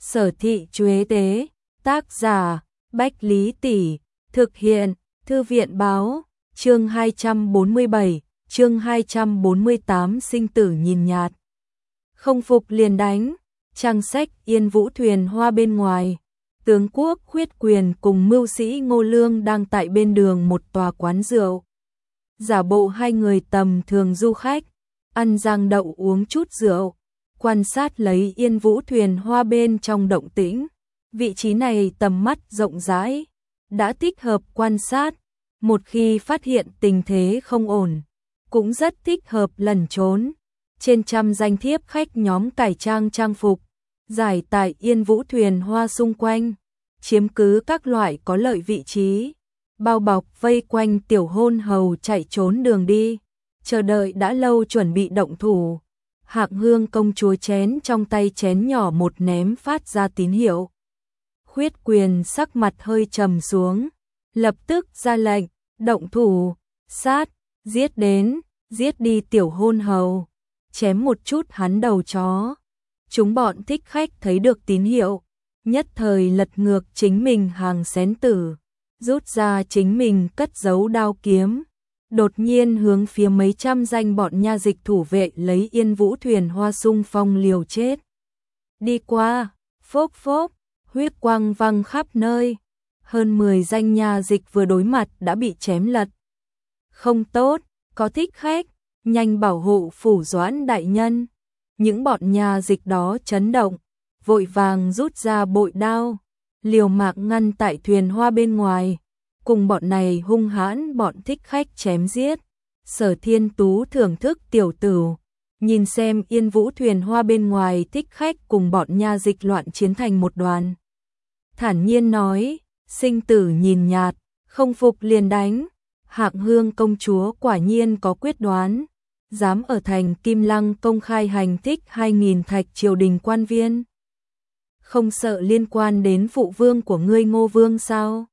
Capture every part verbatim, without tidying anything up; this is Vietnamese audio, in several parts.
Sở thị Chuế Tế, tác giả, Bách Lý Tỷ, thực hiện, Thư viện báo, chương hai trăm bốn mươi bảy, chương hai trăm bốn mươi tám sinh tử nhìn nhạt. Không phục liền đánh, trang sách Yên Vũ thuyền hoa bên ngoài. Tướng quốc Khuyết Quyền cùng mưu sĩ Ngô Lương đang tại bên đường một tòa quán rượu. Giả bộ hai người tầm thường du khách, ăn rang đậu uống chút rượu, quan sát lấy Yên Vũ thuyền hoa bên trong động tĩnh. Vị trí này tầm mắt rộng rãi, đã thích hợp quan sát, một khi phát hiện tình thế không ổn, cũng rất thích hợp lẩn trốn. Trên trăm danh thiếp khách nhóm cải trang trang phục, giải tại Yên Vũ thuyền hoa xung quanh, chiếm cứ các loại có lợi vị trí, bao bọc vây quanh tiểu hôn hầu chạy trốn đường đi, chờ đợi đã lâu chuẩn bị động thủ. Hạng Hương công chúa chén trong tay chén nhỏ một ném phát ra tín hiệu. Khuyết Quyền sắc mặt hơi trầm xuống, lập tức ra lệnh, động thủ, sát, giết đến, giết đi tiểu hôn hầu, chém một chút hắn đầu chó. Chúng bọn thích khách thấy được tín hiệu, nhất thời lật ngược chính mình hàng xén tử, rút ra chính mình cất giấu đao kiếm, đột nhiên hướng phía mấy trăm danh bọn nha dịch thủ vệ lấy Yên Vũ thuyền hoa xung phong liều chết. Đi qua, phốc phốc, huyết quang văng khắp nơi, hơn mười danh nha dịch vừa đối mặt đã bị chém lật. Không tốt, có thích khách, nhanh bảo hộ phủ Doãn đại nhân. Những bọn nha dịch đó chấn động, vội vàng rút ra bội đao, liều mạng ngăn tại thuyền hoa bên ngoài, cùng bọn này hung hãn bọn thích khách chém giết. Sở Thiên Tú thưởng thức tiểu tử, nhìn xem Yên Vũ thuyền hoa bên ngoài thích khách cùng bọn nha dịch loạn chiến thành một đoàn. Thản nhiên nói, sinh tử nhìn nhạt, không phục liền đánh. Hạng Hương công chúa quả nhiên có quyết đoán, dám ở thành Kim Lăng công khai hành thích hai nghìn thạch triều đình quan viên. Không sợ liên quan đến phụ vương của ngươi Ngô Vương sao?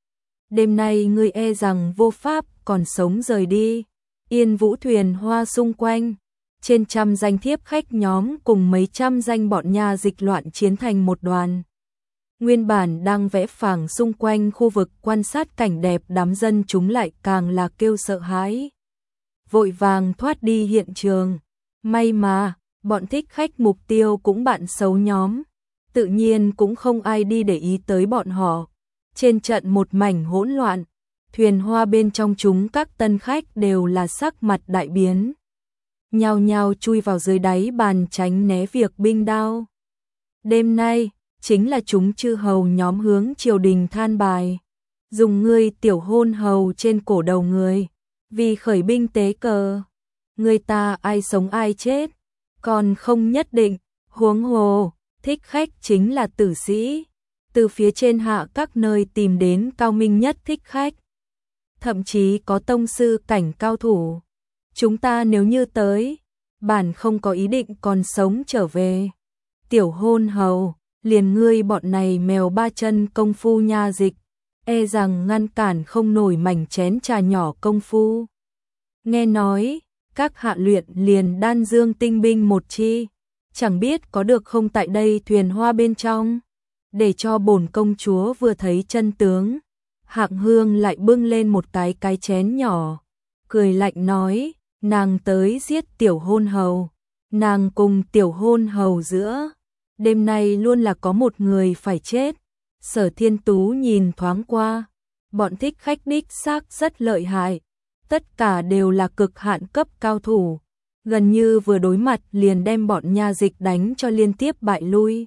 Đêm nay ngươi e rằng vô pháp còn sống rời đi. Yên Vũ thuyền hoa xung quanh, trên trăm danh thiếp khách nhóm cùng mấy trăm danh bọn nha dịch loạn chiến thành một đoàn. Nguyên bản đang vẽ phẳng xung quanh khu vực quan sát cảnh đẹp đám dân chúng lại càng là kêu sợ hãi, vội vàng thoát đi hiện trường. May mà, bọn thích khách mục tiêu cũng bạn xấu nhóm, tự nhiên cũng không ai đi để ý tới bọn họ. Trên trận một mảnh hỗn loạn, thuyền hoa bên trong chúng các tân khách đều là sắc mặt đại biến, nhao nhao chui vào dưới đáy bàn tránh né việc binh đao. Đêm nay, chính là chúng chư hầu nhóm hướng triều đình than bài, dùng ngươi tiểu hôn hầu trên cổ đầu người, vì khởi binh tế cờ. Người ta ai sống ai chết, còn không nhất định, huống hồ, thích khách chính là tử sĩ, từ phía trên hạ các nơi tìm đến cao minh nhất thích khách. Thậm chí có tông sư cảnh cao thủ. Chúng ta nếu như tới, bản không có ý định còn sống trở về. Tiểu hôn hầu, liền ngươi bọn này mèo ba chân công phu nha dịch, e rằng ngăn cản không nổi mảnh chén trà nhỏ công phu. Nghe nói, các hạ luyện liền đan dương tinh binh một chi, chẳng biết có được không tại đây thuyền hoa bên trong, để cho bổn công chúa vừa thấy chân tướng. Hạng Hương lại bưng lên một cái cái chén nhỏ, cười lạnh nói, nàng tới giết tiểu hôn hầu, nàng cùng tiểu hôn hầu giữa, đêm nay luôn là có một người phải chết. Sở Thiên Tú nhìn thoáng qua, bọn thích khách đích xác rất lợi hại, tất cả đều là cực hạn cấp cao thủ, gần như vừa đối mặt liền đem bọn nha dịch đánh cho liên tiếp bại lui.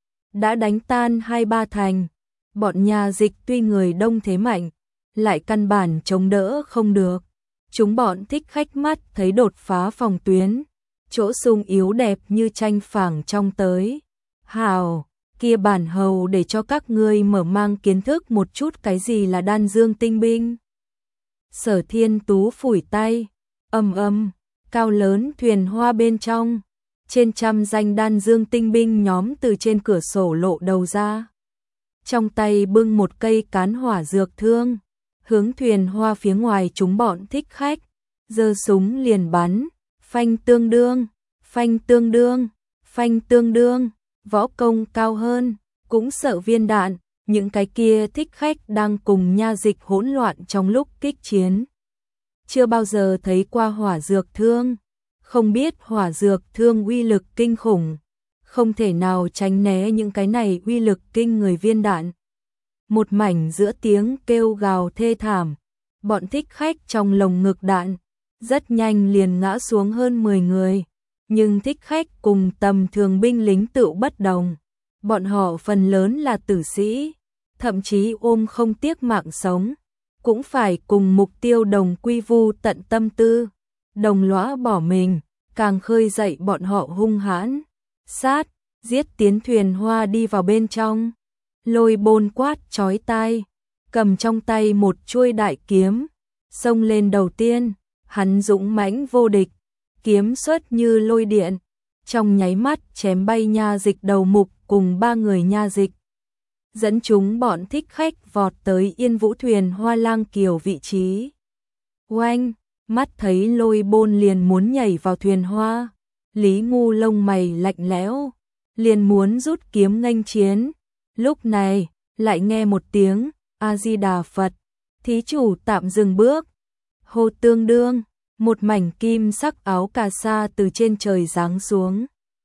Đã đánh tan hai ba thành, bọn nha dịch tuy người đông thế mạnh, lại căn bản chống đỡ không được. Chúng bọn thích khách mắt thấy đột phá phòng tuyến, chỗ sung yếu đẹp như tranh phẳng trong tới. Hào, kia bản hầu để cho các ngươi mở mang kiến thức một chút cái gì là đan dương tinh binh. Sở Thiên Tú phủi tay, ầm ầm, cao lớn thuyền hoa bên trong, trên trăm danh đan dương tinh binh nhóm từ trên cửa sổ lộ đầu ra. Trong tay bưng một cây cán hỏa dược thương, hướng thuyền hoa phía ngoài chúng bọn thích khách, giơ súng liền bắn, phanh tương đương, phanh tương đương, phanh tương đương. võ công cao hơn, cũng sợ viên đạn, những cái kia thích khách đang cùng nha dịch hỗn loạn trong lúc kích chiến. Chưa bao giờ thấy qua hỏa dược thương, không biết hỏa dược thương uy lực kinh khủng, không thể nào tránh né những cái này uy lực kinh người viên đạn. Một mảnh giữa tiếng kêu gào thê thảm, bọn thích khách trong lồng ngực đạn, rất nhanh liền ngã xuống hơn mười người, nhưng thích khách cùng tầm thường binh lính tựu bất đồng, bọn họ phần lớn là tử sĩ, thậm chí ôm không tiếc mạng sống, cũng phải cùng mục tiêu đồng quy vu tận tâm tư, đồng lõa bỏ mình, càng khơi dậy bọn họ hung hãn, sát, giết tiến thuyền hoa đi vào bên trong. Lôi Bôn quát chói tai, cầm trong tay một chuôi đại kiếm, xông lên đầu tiên, hắn dũng mãnh vô địch, kiếm xuất như lôi điện, trong nháy mắt chém bay nha dịch đầu mục cùng ba người nha dịch. Dẫn chúng bọn thích khách vọt tới Yên Vũ thuyền Hoa Lang Kiều vị trí. Oanh, mắt thấy Lôi Bôn liền muốn nhảy vào thuyền hoa, Lý Ngu lông mày lạnh lẽo, liền muốn rút kiếm nghênh chiến. Lúc này, lại nghe một tiếng A-di-đà Phật, thí chủ tạm dừng bước. Hô tương đương, một mảnh kim sắc áo cà sa từ trên trời giáng xuống.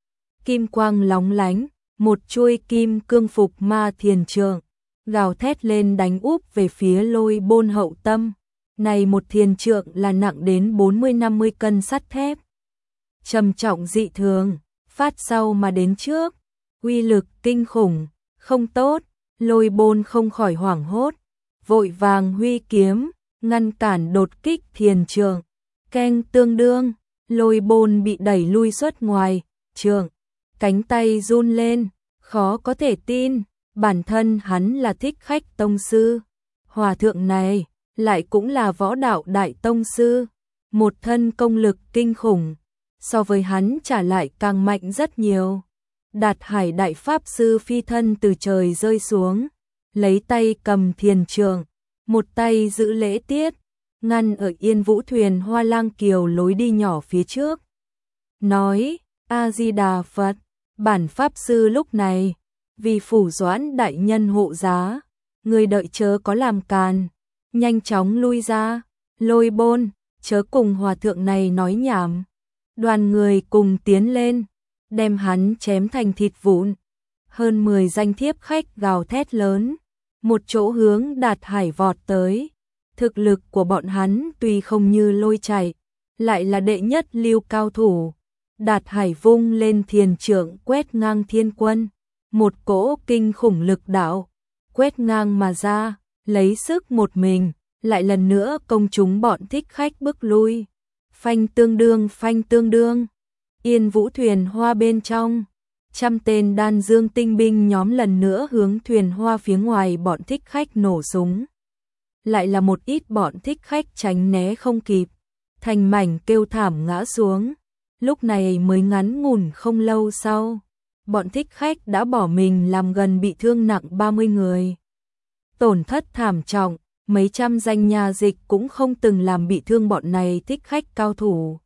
Kim quang lóng lánh, một chuôi kim cương phục ma thiền trượng, gào thét lên đánh úp về phía Lôi Bôn hậu tâm. Này một thiền trượng là nặng đến bốn mươi năm mươi cân sắt thép. Trầm trọng dị thường, phát sau mà đến trước, uy lực kinh khủng, không tốt, Lôi Bôn không khỏi hoảng hốt, vội vàng huy kiếm, ngăn cản đột kích thiền trượng. Keng tương đương, Lôi Bôn bị đẩy lui xuất ngoài, trượng, cánh tay run lên, khó có thể tin, bản thân hắn là thích khách tông sư. Hòa thượng này, lại cũng là võ đạo đại tông sư, một thân công lực kinh khủng, so với hắn trả lại càng mạnh rất nhiều. Đạt Hải đại pháp sư phi thân từ trời rơi xuống, lấy tay cầm thiền trượng, một tay giữ lễ tiết, ngăn ở Yên Vũ thuyền Hoa Lang Kiều lối đi nhỏ phía trước. Nói, A-di-đà Phật, bản pháp sư lúc này, vì phủ Doãn đại nhân hộ giá, người đợi chớ có làm càn, nhanh chóng lui ra. Lôi Bôn, chớ cùng hòa thượng này nói nhảm. Đoàn người cùng tiến lên, đem hắn chém thành thịt vụn. Hơn mười danh thiếp khách gào thét lớn, một chỗ hướng Đạt Hải vọt tới. Thực lực của bọn hắn tuy không như Lôi Chạy, lại là đệ nhất lưu cao thủ. Đạt Hải vung lên thiền trượng quét ngang thiên quân, một cỗ kinh khủng lực đạo, quét ngang mà ra, lấy sức một mình, lại lần nữa công chúng bọn thích khách bước lui. Phanh tương đương phanh tương đương, Yên Vũ thuyền hoa bên trong, trăm tên đan dương tinh binh nhóm lần nữa hướng thuyền hoa phía ngoài bọn thích khách nổ súng. Lại là một ít bọn thích khách tránh né không kịp, thành mảnh kêu thảm ngã xuống. Lúc này mới ngắn ngủn không lâu sau, bọn thích khách đã bỏ mình làm gần bị thương nặng ba mươi người. Tổn thất thảm trọng, mấy trăm danh nhà dịch cũng không từng làm bị thương bọn này thích khách cao thủ.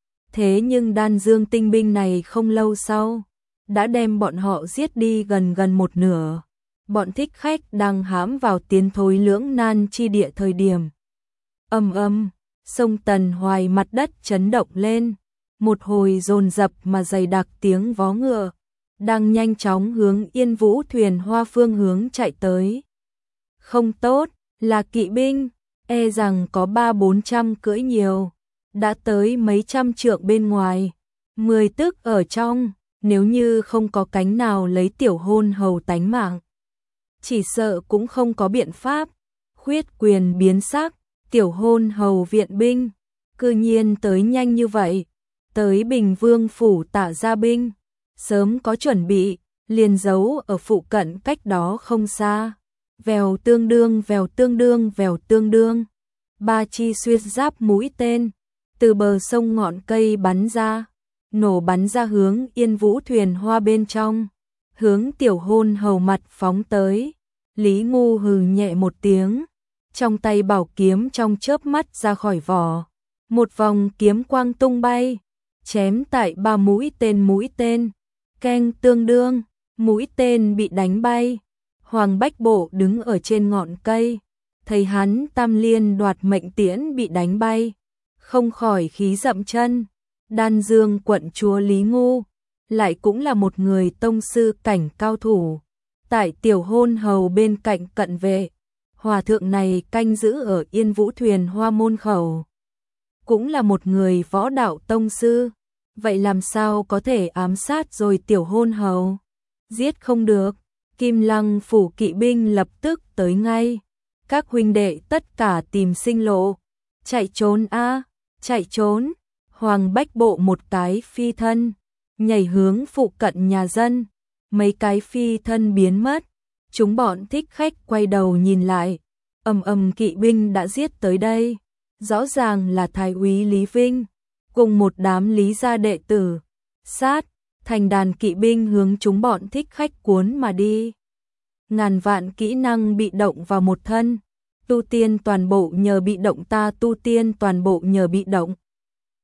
Thế nhưng đan dương tinh binh này không lâu sau, đã đem bọn họ giết đi gần gần một nửa. Bọn thích khách đang hãm vào tiến thối lưỡng nan chi địa thời điểm. Âm âm, sông Tần Hoài mặt đất chấn động lên, một hồi dồn dập mà dày đặc tiếng vó ngựa, đang nhanh chóng hướng Yên Vũ thuyền hoa phương hướng chạy tới. Không tốt, là kỵ binh, e rằng có ba bốn trăm cưỡi nhiều, đã tới mấy trăm trượng bên ngoài, mười tức ở trong, nếu như không có cánh nào lấy tiểu hôn hầu tánh mạng. Chỉ sợ cũng không có biện pháp. Khuyết quyền biến sắc, tiểu hôn hầu viện binh, cư nhiên tới nhanh như vậy, tới Bình Vương phủ Tạ gia binh, sớm có chuẩn bị, liền giấu ở phụ cận cách đó không xa. Vèo tương đương vèo tương đương vèo tương đương, ba chi xuyên giáp mũi tên, từ bờ sông ngọn cây bắn ra, nổ bắn ra hướng Yên Vũ thuyền hoa bên trong, hướng tiểu hôn hầu mặt phóng tới. Lý Ngu hừ nhẹ một tiếng, trong tay bảo kiếm trong chớp mắt ra khỏi vỏ, một vòng kiếm quang tung bay, chém tại ba mũi tên mũi tên, keng tương đương, mũi tên bị đánh bay. Hoàng Bách Bộ đứng ở trên ngọn cây, thấy hắn tam liên đoạt mệnh tiễn bị đánh bay, không khỏi khí dậm chân. Đan Dương quận chúa Lý Ngu, lại cũng là một người tông sư cảnh cao thủ. Tại tiểu hôn hầu bên cạnh cận vệ, hòa thượng này canh giữ ở Yên Vũ Thuyền Hoa môn khẩu, cũng là một người võ đạo tông sư. Vậy làm sao có thể ám sát rồi tiểu hôn hầu? Giết không được. Kim Lăng phủ kỵ binh lập tức tới ngay. Các huynh đệ tất cả tìm sinh lộ. Chạy trốn a, chạy trốn. Hoàng Bách Bộ một cái phi thân, nhảy hướng phụ cận nhà dân. Mấy cái phi thân biến mất. Chúng bọn thích khách quay đầu nhìn lại. Ầm ầm kỵ binh đã giết tới đây. Rõ ràng là thái úy Lý Vinh cùng một đám Lý gia đệ tử. Sát, thành đàn kỵ binh hướng chúng bọn thích khách cuốn mà đi. Ngàn vạn kỹ năng bị động vào một thân. Tu tiên toàn bộ nhờ bị động, ta tu tiên toàn bộ nhờ bị động.